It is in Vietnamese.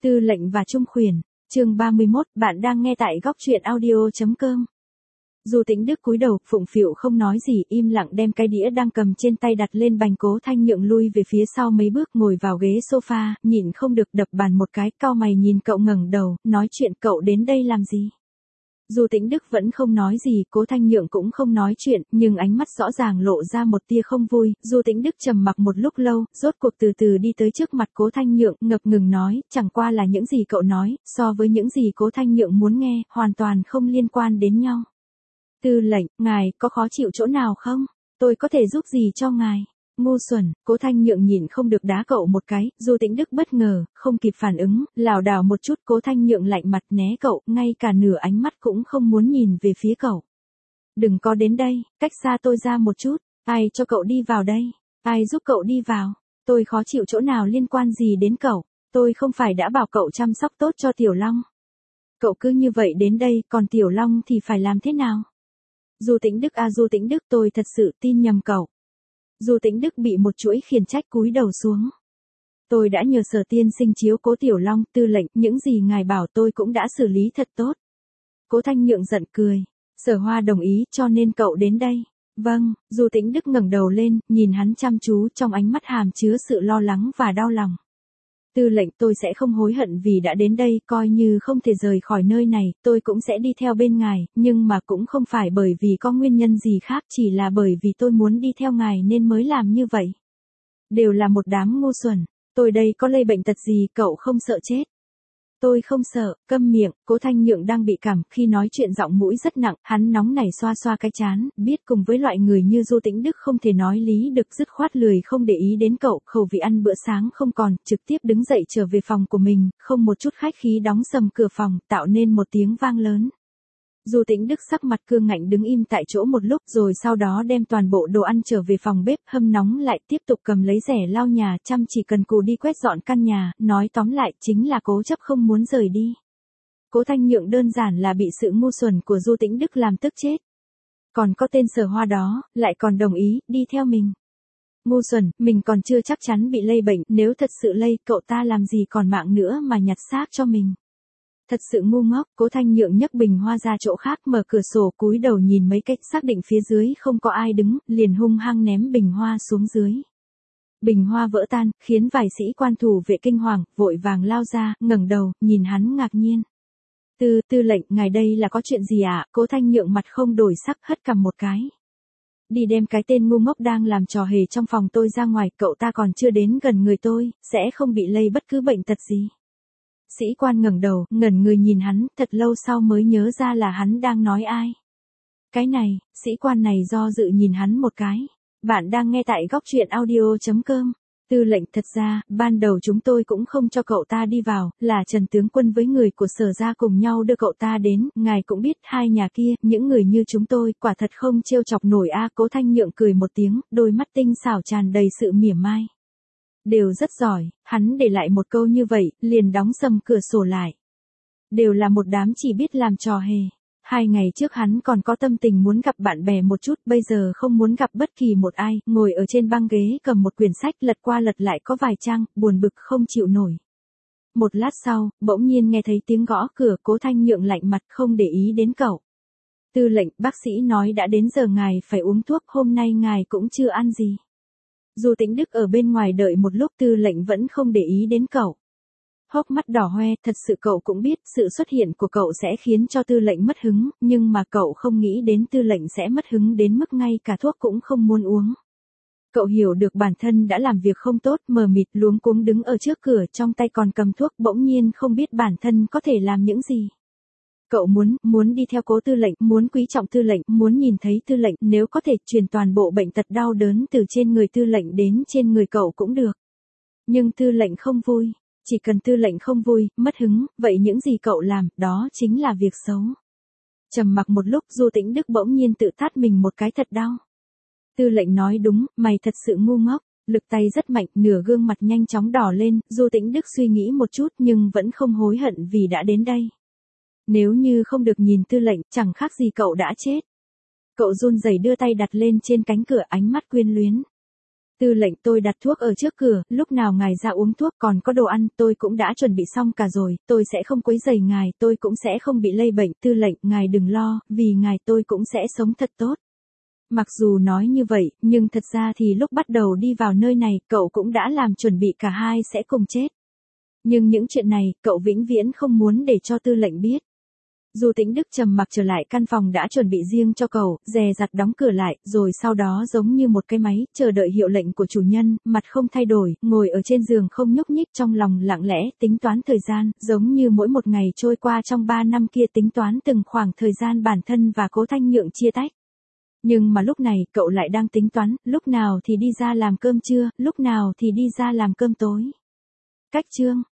Tư lệnh và Trung Khuyển, chương 31, bạn đang nghe tại góc truyện audio.com. Du Tĩnh Đức cúi đầu, phụng phịu không nói gì, im lặng đem cái đĩa đang cầm trên tay đặt lên bành. Cố Thanh Nhượng lui về phía sau mấy bước, ngồi vào ghế sofa, nhịn không được đập bàn một cái, cau mày nhìn cậu ngẩng đầu, nói chuyện. Cậu đến đây làm gì? Du Tĩnh Đức vẫn không nói gì, Cố Thanh Nhượng cũng không nói chuyện, nhưng ánh mắt rõ ràng lộ ra một tia không vui. Du Tĩnh Đức trầm mặc một lúc lâu, rốt cuộc từ từ đi tới trước mặt Cố Thanh Nhượng, ngập ngừng nói, chẳng qua là những gì cậu nói, so với những gì Cố Thanh Nhượng muốn nghe, hoàn toàn không liên quan đến nhau. Tư lệnh, ngài có khó chịu chỗ nào không? Tôi có thể giúp gì cho ngài? Ngu xuẩn, Cố Thanh Nhượng nhìn không được đá cậu một cái. Du Tĩnh Đức bất ngờ, không kịp phản ứng, lảo đảo một chút. Cố Thanh Nhượng lạnh mặt né cậu, ngay cả nửa ánh mắt cũng không muốn nhìn về phía cậu. Đừng có đến đây, cách xa tôi ra một chút. Ai cho cậu đi vào đây? Ai giúp cậu đi vào? Tôi khó chịu chỗ nào liên quan gì đến cậu? Tôi không phải đã bảo cậu chăm sóc tốt cho Tiểu Long. Cậu cứ như vậy đến đây, còn Tiểu Long thì phải làm thế nào? Du Tĩnh Đức à, Du Tĩnh Đức, tôi thật sự tin nhầm cậu. Du Tĩnh Đức bị một chuỗi khiển trách, cúi đầu xuống. Tôi đã nhờ Sở tiên sinh chiếu cố Tiểu Long. Tư lệnh, những gì ngài bảo tôi cũng đã xử lý thật tốt. Cố Thanh Nhượng giận cười. Sở Hoa đồng ý, cho nên cậu đến đây. Vâng. Du Tĩnh Đức ngẩng đầu lên, nhìn hắn chăm chú, trong ánh mắt hàm chứa sự lo lắng và đau lòng. Tư lệnh, tôi sẽ không hối hận vì đã đến đây, coi như không thể rời khỏi nơi này, tôi cũng sẽ đi theo bên ngài, nhưng mà cũng không phải bởi vì có nguyên nhân gì khác, chỉ là bởi vì tôi muốn đi theo ngài nên mới làm như vậy. Đều là một đám ngu xuẩn, tôi đây có lây bệnh tật gì, cậu không sợ chết? Tôi không sợ. Câm miệng. Cố Thanh Nhượng đang bị cảm, khi nói chuyện giọng mũi rất nặng, hắn nóng nảy xoa xoa cái trán, biết cùng với loại người như Du Tĩnh Đức không thể nói lý được, dứt khoát lười không để ý đến cậu. Khẩu vị ăn bữa sáng không còn, trực tiếp đứng dậy trở về phòng của mình, không một chút khách khí đóng sầm cửa phòng, tạo nên một tiếng vang lớn. Du Tĩnh Đức sắc mặt cương ngạnh đứng im tại chỗ một lúc, rồi sau đó đem toàn bộ đồ ăn trở về phòng bếp, hâm nóng lại, tiếp tục cầm lấy rẻ lau nhà, chăm chỉ cần cù đi quét dọn căn nhà, nói tóm lại chính là cố chấp không muốn rời đi. Cố Thanh Nhượng đơn giản là bị sự ngu xuẩn của Du Tĩnh Đức làm tức chết. Còn có tên Sở Hoa đó, lại còn đồng ý, đi theo mình. Ngu xuẩn, mình còn chưa chắc chắn bị lây bệnh, nếu thật sự lây, cậu ta làm gì còn mạng nữa mà nhặt xác cho mình. Thật sự ngu ngốc. Cố Thanh Nhượng nhấc bình hoa ra chỗ khác, mở cửa sổ, cúi đầu nhìn mấy cách, xác định phía dưới không có ai đứng, liền hung hăng ném bình hoa xuống dưới. Bình hoa vỡ tan, khiến vài sĩ quan thủ vệ kinh hoàng, vội vàng lao ra, ngẩng đầu, nhìn hắn ngạc nhiên. Tư lệnh, ngài đây là có chuyện gì ạ? Cố Thanh Nhượng mặt không đổi sắc, hất cằm một cái. Đi đem cái tên ngu ngốc đang làm trò hề trong phòng tôi ra ngoài, cậu ta còn chưa đến gần người tôi, sẽ không bị lây bất cứ bệnh tật gì. Sĩ quan ngẩng đầu, ngẩn người nhìn hắn, thật lâu sau mới nhớ ra là hắn đang nói ai. Cái này, sĩ quan này do dự nhìn hắn một cái. Bạn đang nghe tại góc truyện audio.com. Tư lệnh, thật ra, ban đầu chúng tôi cũng không cho cậu ta đi vào, là Trần tướng quân với người của Sở gia cùng nhau đưa cậu ta đến, ngài cũng biết, hai nhà kia, những người như chúng tôi, quả thật không trêu chọc nổi a. Cố Thanh Nhượng cười một tiếng, đôi mắt tinh xảo tràn đầy sự mỉa mai. Đều rất giỏi, hắn để lại một câu như vậy, liền đóng sầm cửa sổ lại. Đều là một đám chỉ biết làm trò hề. 2 ngày trước hắn còn có tâm tình muốn gặp bạn bè một chút, bây giờ không muốn gặp bất kỳ một ai, ngồi ở trên băng ghế cầm một quyển sách, lật qua lật lại có vài trang, buồn bực không chịu nổi. Một lát sau, bỗng nhiên nghe thấy tiếng gõ cửa. Cố Thanh Nhượng lạnh mặt không để ý đến cậu. Tư lệnh, bác sĩ nói đã đến giờ ngài phải uống thuốc, hôm nay ngài cũng chưa ăn gì. Du Tĩnh Đức ở bên ngoài đợi một lúc, tư lệnh vẫn không để ý đến cậu. Hốc mắt đỏ hoe, thật sự cậu cũng biết, sự xuất hiện của cậu sẽ khiến cho tư lệnh mất hứng, nhưng mà cậu không nghĩ đến tư lệnh sẽ mất hứng đến mức ngay cả thuốc cũng không muốn uống. Cậu hiểu được bản thân đã làm việc không tốt, mờ mịt luống cuống đứng ở trước cửa, trong tay còn cầm thuốc, bỗng nhiên không biết bản thân có thể làm những gì. Cậu muốn đi theo Cố tư lệnh, muốn quý trọng tư lệnh, muốn nhìn thấy tư lệnh, nếu có thể truyền toàn bộ bệnh tật đau đớn từ trên người tư lệnh đến trên người cậu cũng được. Nhưng tư lệnh không vui, chỉ cần tư lệnh không vui, mất hứng, vậy những gì cậu làm, đó chính là việc xấu. Trầm mặc một lúc, Du Tĩnh Đức bỗng nhiên tự tát mình một cái thật đau. Tư lệnh nói đúng, mày thật sự ngu ngốc. Lực tay rất mạnh, nửa gương mặt nhanh chóng đỏ lên, Du Tĩnh Đức suy nghĩ một chút nhưng vẫn không hối hận vì đã đến đây. Nếu như không được nhìn tư lệnh, chẳng khác gì cậu đã chết. Cậu run rẩy đưa tay đặt lên trên cánh cửa, ánh mắt quyến luyến. Tư lệnh, tôi đặt thuốc ở trước cửa, lúc nào ngài ra uống thuốc, còn có đồ ăn, tôi cũng đã chuẩn bị xong cả rồi, tôi sẽ không quấy rầy ngài, tôi cũng sẽ không bị lây bệnh. Tư lệnh, ngài đừng lo, vì ngài tôi cũng sẽ sống thật tốt. Mặc dù nói như vậy, nhưng thật ra thì lúc bắt đầu đi vào nơi này, cậu cũng đã làm chuẩn bị cả hai sẽ cùng chết. Nhưng những chuyện này, cậu vĩnh viễn không muốn để cho tư lệnh biết. Du Tĩnh Đức trầm mặc trở lại căn phòng đã chuẩn bị riêng cho cậu, dè dặt đóng cửa lại, rồi sau đó giống như một cái máy, chờ đợi hiệu lệnh của chủ nhân, mặt không thay đổi, ngồi ở trên giường không nhúc nhích, trong lòng lặng lẽ, tính toán thời gian, giống như mỗi một ngày trôi qua trong 3 năm kia tính toán từng khoảng thời gian bản thân và Cố Thanh Nhượng chia tách. Nhưng mà lúc này, cậu lại đang tính toán, lúc nào thì đi ra làm cơm trưa, lúc nào thì đi ra làm cơm tối. Cách chương